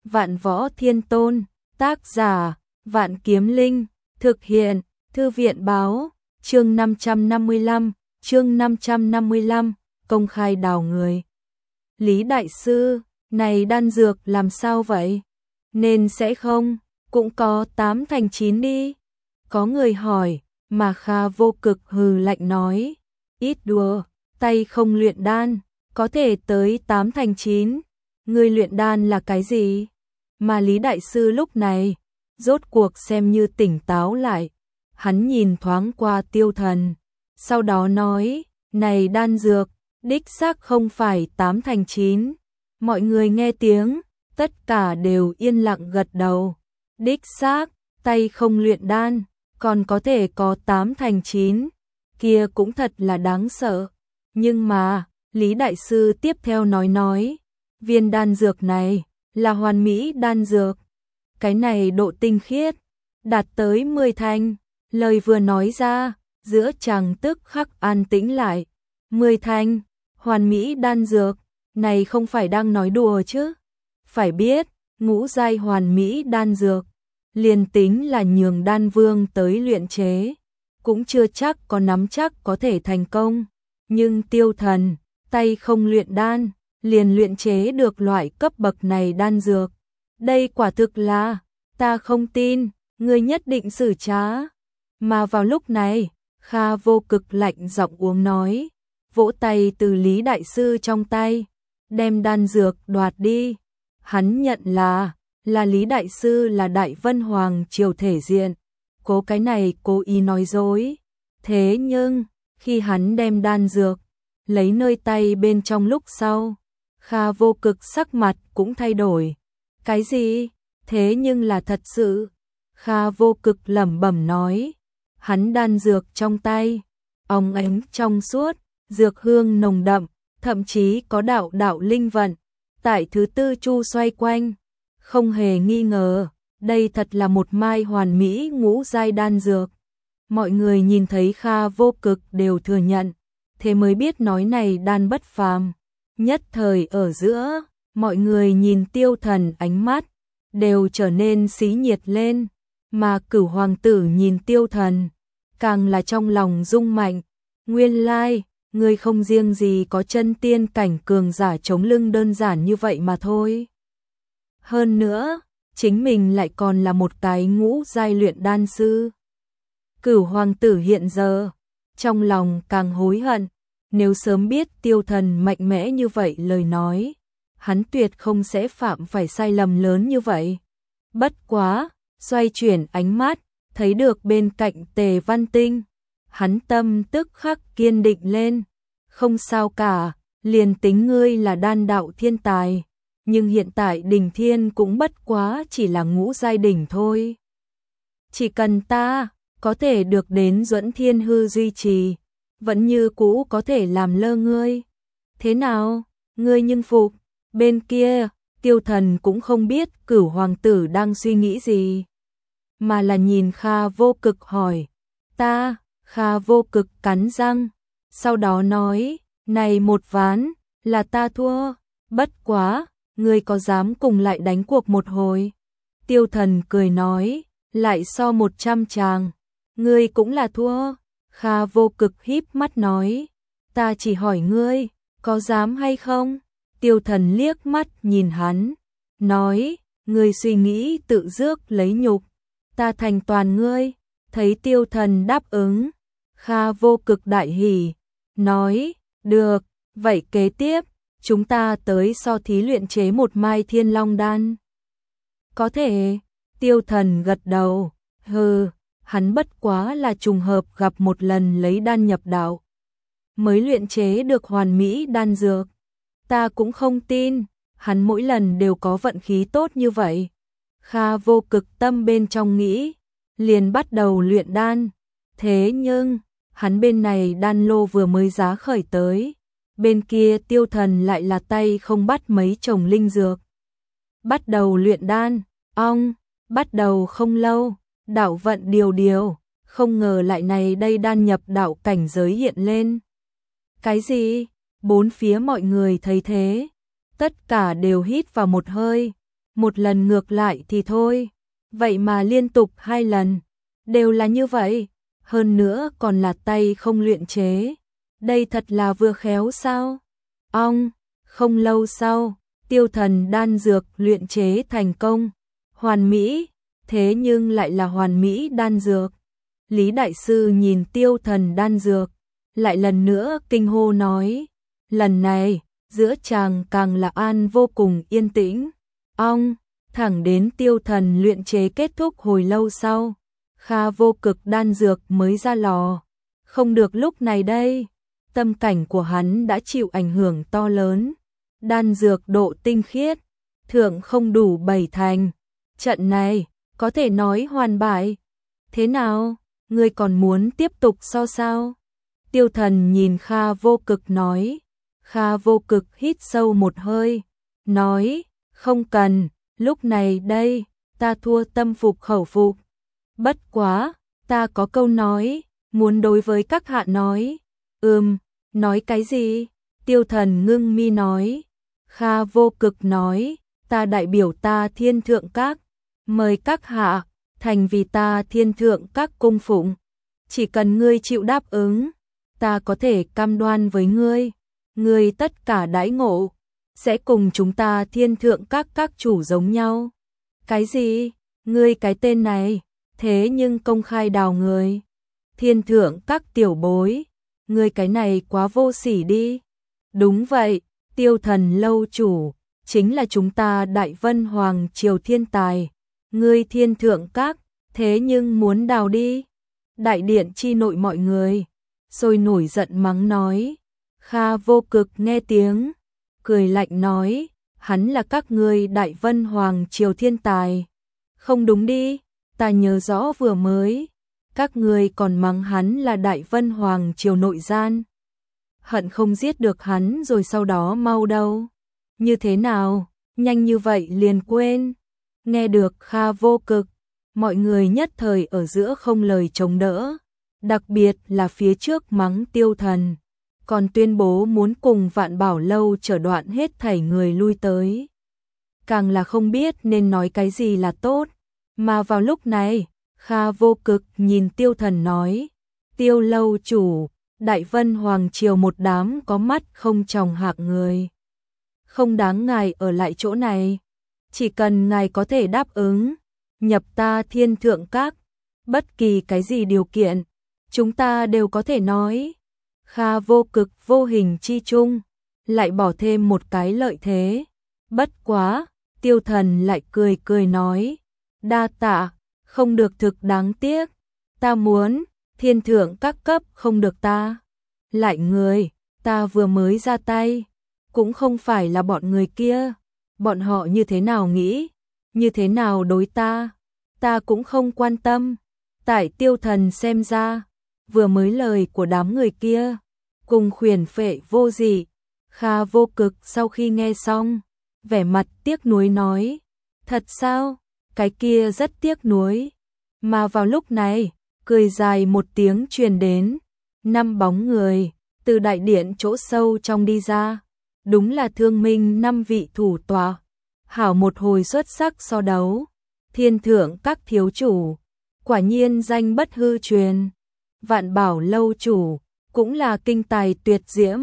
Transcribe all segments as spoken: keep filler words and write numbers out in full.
Vạn Võ Thiên Tôn, tác giả, Vạn Kiếm Linh, thực hiện, Thư viện báo, chương năm trăm năm mươi lăm, chương năm trăm năm mươi lăm, công khai đào người. Lý Đại Sư, này đan dược làm sao vậy? Nên sẽ không, cũng có tám thành chín đi. Có người hỏi, mà Kha Vô Cực hừ lạnh nói, ít đùa, tay không luyện đan, có thể tới tám thành chín. Ngươi luyện đan là cái gì? Mà Lý Đại Sư lúc này, rốt cuộc xem như tỉnh táo lại. Hắn nhìn thoáng qua Tiêu Thần, sau đó nói, này đan dược, đích xác không phải tám thành chín. Mọi người nghe tiếng, tất cả đều yên lặng gật đầu. Đích xác, tay không luyện đan, còn có thể có tám thành chín. Kia cũng thật là đáng sợ. Nhưng mà, Lý Đại Sư tiếp theo nói nói, viên đan dược này là hoàn mỹ đan dược. Cái này độ tinh khiết, đạt tới mười thành. Lời vừa nói ra, giữa chàng tức khắc an tĩnh lại. mười thành, hoàn mỹ đan dược, này không phải đang nói đùa chứ. Phải biết, ngũ giai hoàn mỹ đan dược, liền tính là nhường đan vương tới luyện chế, cũng chưa chắc có nắm chắc có thể thành công. Nhưng Tiêu Thần, tay không luyện đan, liền luyện chế được loại cấp bậc này đan dược. Đây quả thực là, ta không tin, ngươi nhất định xử trá. Mà vào lúc này, Kha Vô Cực lạnh giọng uống nói, vỗ tay từ Lý Đại Sư trong tay, đem đan dược đoạt đi. Hắn nhận là, là Lý Đại Sư là Đại Vân Hoàng triều thể diện, cố cái này cố ý nói dối. Thế nhưng, khi hắn đem đan dược, lấy nơi tay bên trong lúc sau, Kha Vô Cực sắc mặt cũng thay đổi. Cái gì? Thế nhưng là thật sự. Kha Vô Cực lẩm bẩm nói, hắn đan dược trong tay, óng ánh trong suốt, dược hương nồng đậm, thậm chí có đạo đạo linh vận, tại thứ tư chu xoay quanh. Không hề nghi ngờ, đây thật là một mai hoàn mỹ ngũ giai đan dược. Mọi người nhìn thấy Kha Vô Cực đều thừa nhận, thế mới biết nói này đan bất phàm. Nhất thời ở giữa, mọi người nhìn Tiêu Thần ánh mắt, đều trở nên xí nhiệt lên, mà Cửu Hoàng tử nhìn Tiêu Thần, càng là trong lòng rung mạnh. Nguyên lai, người không riêng gì có chân tiên cảnh cường giả chống lưng đơn giản như vậy mà thôi. Hơn nữa, chính mình lại còn là một cái ngũ giai luyện đan sư. Cửu Hoàng tử hiện giờ, trong lòng càng hối hận, nếu sớm biết Tiêu Thần mạnh mẽ như vậy lời nói, hắn tuyệt không sẽ phạm phải sai lầm lớn như vậy. Bất quá, xoay chuyển ánh mắt, thấy được bên cạnh Tề Văn Tinh, hắn tâm tức khắc kiên định lên. Không sao cả, liền tính ngươi là đan đạo thiên tài, nhưng hiện tại đỉnh thiên cũng bất quá chỉ là ngũ giai đỉnh thôi. Chỉ cần ta có thể được đến Duẫn Thiên Hư duy trì, vẫn như cũ có thể làm lơ ngươi. Thế nào, ngươi nhưng phục? Bên kia, Tiêu Thần cũng không biết Cửu Hoàng tử đang suy nghĩ gì, mà là nhìn Kha Vô Cực hỏi, ta. Kha Vô Cực cắn răng, sau đó nói, này một ván, là ta thua, bất quá, ngươi có dám cùng lại đánh cuộc một hồi? Tiêu Thần cười nói, lại so một trăm tràng, ngươi cũng là thua. Kha Vô Cực híp mắt nói, ta chỉ hỏi ngươi, có dám hay không? Tiêu Thần liếc mắt nhìn hắn, nói, ngươi suy nghĩ tự rước lấy nhục, ta thành toàn ngươi. Thấy Tiêu Thần đáp ứng, Kha Vô Cực đại hỉ, nói, được, vậy kế tiếp, chúng ta tới so thí luyện chế một mai Thiên Long đan. Có thể. Tiêu Thần gật đầu, hừ, hắn bất quá là trùng hợp gặp một lần lấy đan nhập đạo, mới luyện chế được hoàn mỹ đan dược. Ta cũng không tin, hắn mỗi lần đều có vận khí tốt như vậy. Kha Vô Cực tâm bên trong nghĩ, liền bắt đầu luyện đan. Thế nhưng, hắn bên này đan lô vừa mới giá khởi tới, bên kia Tiêu Thần lại là tay không bắt mấy chồng linh dược. Bắt đầu luyện đan, ong, bắt đầu không lâu, đạo vận điều điều, không ngờ lại này đây đan nhập đạo cảnh giới hiện lên. Cái gì? Bốn phía mọi người thấy thế, tất cả đều hít vào một hơi, một lần ngược lại thì thôi, vậy mà liên tục hai lần, đều là như vậy, hơn nữa còn là tay không luyện chế. Đây thật là vừa khéo sao? Ong, không lâu sau, tiêu thần đan dược luyện chế thành công, hoàn mỹ, thế nhưng lại là hoàn mỹ đan dược. Lý Đại Sư nhìn tiêu thần đan dược, lại lần nữa kinh hô nói, lần này, giữa chàng càng là an vô cùng yên tĩnh. Ong, thẳng đến tiêu thần luyện chế kết thúc hồi lâu sau, Kha Vô Cực đan dược mới ra lò. Không được lúc này đây, tâm cảnh của hắn đã chịu ảnh hưởng to lớn. Đan dược độ tinh khiết, thượng không đủ bảy thành. Trận này, có thể nói hoàn bại. Thế nào, ngươi còn muốn tiếp tục so sao? Tiêu thần nhìn Kha Vô Cực nói. Kha Vô Cực hít sâu một hơi, nói, không cần, lúc này đây, ta thua tâm phục khẩu phục. Bất quá, ta có câu nói, muốn đối với các hạ nói. Ừm, nói cái gì? Tiêu thần ngưng mi nói. Kha Vô Cực nói, ta đại biểu ta Thiên Thượng Các, mời các hạ, thành vì ta Thiên Thượng Các cung phụng. Chỉ cần ngươi chịu đáp ứng, ta có thể cam đoan với ngươi, ngươi tất cả đãi ngộ, sẽ cùng chúng ta Thiên Thượng Các các chủ giống nhau. Cái gì? Ngươi cái tên này, thế nhưng công khai đào người. Thiên Thượng Các tiểu bối, ngươi cái này quá vô sỉ đi. Đúng vậy, Tiêu thần lâu chủ, chính là chúng ta Đại Vân Hoàng Triều thiên tài. Ngươi Thiên Thượng Các, thế nhưng muốn đào đi. Đại điện chi nội mọi người, sôi nổi giận mắng nói. Kha Vô Cực nghe tiếng, cười lạnh nói, hắn là các ngươi Đại Vân Hoàng Triều thiên tài. Không đúng đi, ta nhớ rõ vừa mới, các ngươi còn mắng hắn là Đại Vân Hoàng Triều nội gian. Hận không giết được hắn rồi sau đó mau đâu. Như thế nào, nhanh như vậy liền quên. Nghe được Kha Vô Cực, mọi người nhất thời ở giữa không lời chống đỡ. Đặc biệt là phía trước mắng tiêu thần, còn tuyên bố muốn cùng Vạn Bảo Lâu trở đoạn hết thảy người lui tới. Càng là không biết nên nói cái gì là tốt. Mà vào lúc này, Kha Vô Cực nhìn tiêu thần nói, tiêu lâu chủ, Đại Vân Hoàng Triều một đám có mắt không tròng hạng người. Không đáng ngài ở lại chỗ này. Chỉ cần ngài có thể đáp ứng, nhập ta Thiên Thượng Các, bất kỳ cái gì điều kiện, chúng ta đều có thể nói. Kha Vô Cực vô hình chi chung, lại bỏ thêm một cái lợi thế. Bất quá, tiêu thần lại cười cười nói, đa tạ, không được thực đáng tiếc. Ta muốn, Thiên Thượng Các cấp không được ta. Lại người, ta vừa mới ra tay, cũng không phải là bọn người kia. Bọn họ như thế nào nghĩ, như thế nào đối ta, ta cũng không quan tâm. Tại tiêu thần xem ra, vừa mới lời của đám người kia, cùng khuyển phệ vô dị. Kha Vô Cực sau khi nghe xong, vẻ mặt tiếc nuối nói, thật sao, cái kia rất tiếc nuối. Mà vào lúc này, cười dài một tiếng truyền đến, năm bóng người, từ đại điện chỗ sâu trong đi ra. Đúng là Thương Minh năm vị thủ tọa. Hảo một hồi xuất sắc so đấu. Thiên Thượng Các thiếu chủ, quả nhiên danh bất hư truyền. Vạn Bảo Lâu chủ, cũng là kinh tài tuyệt diễm.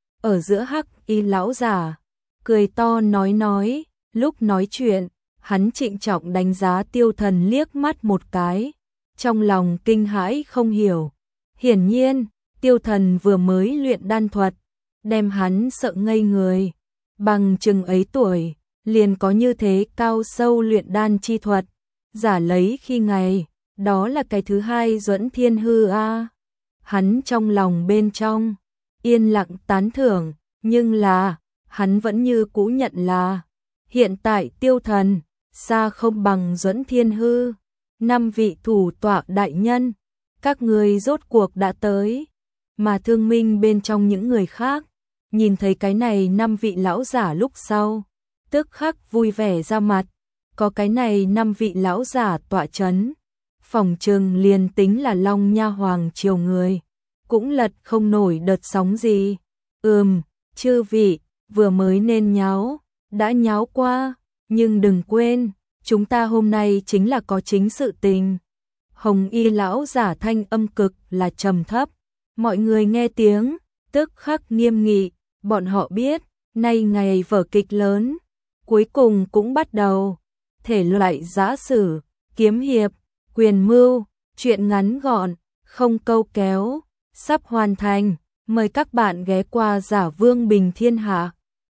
Ở giữa hắc y lão giả, cười to nói nói, lúc nói chuyện, hắn trịnh trọng đánh giá tiêu thần liếc mắt một cái, trong lòng kinh hãi không hiểu. Hiển nhiên, tiêu thần vừa mới luyện đan thuật, đem hắn sợ ngây người. Bằng chừng ấy tuổi, liền có như thế cao sâu luyện đan chi thuật, giả lấy khi ngày, đó là cái thứ hai Duẫn Thiên Hư a. Hắn trong lòng bên trong, yên lặng tán thưởng, nhưng là, hắn vẫn như cũ nhận là, hiện tại tiêu thần, xa không bằng Duẫn Thiên Hư. Năm vị thủ tọa đại nhân, các người rốt cuộc đã tới. Mà Thương Minh bên trong những người khác, nhìn thấy cái này năm vị lão giả lúc sau, tức khắc vui vẻ ra mặt. Có cái này năm vị lão giả tọa chấn, phòng trừng liền tính là Long Nha Hoàng Triều người, cũng lật không nổi đợt sóng gì. Ừm, chư vị, vừa mới nên nháo, đã nháo qua, Nhưng đừng quên, chúng ta hôm nay chính là có chính sự tình. Hồng y lão giả thanh âm cực là trầm thấp. Mọi người nghe tiếng, tức khắc nghiêm nghị, bọn họ biết, nay ngày vở kịch lớn, cuối cùng cũng bắt đầu. Thể loại giã sử, kiếm hiệp, quyền mưu, chuyện ngắn gọn, không câu kéo, sắp hoàn thành. Mời các bạn ghé qua Giả Vương Bình Thiên Hạ.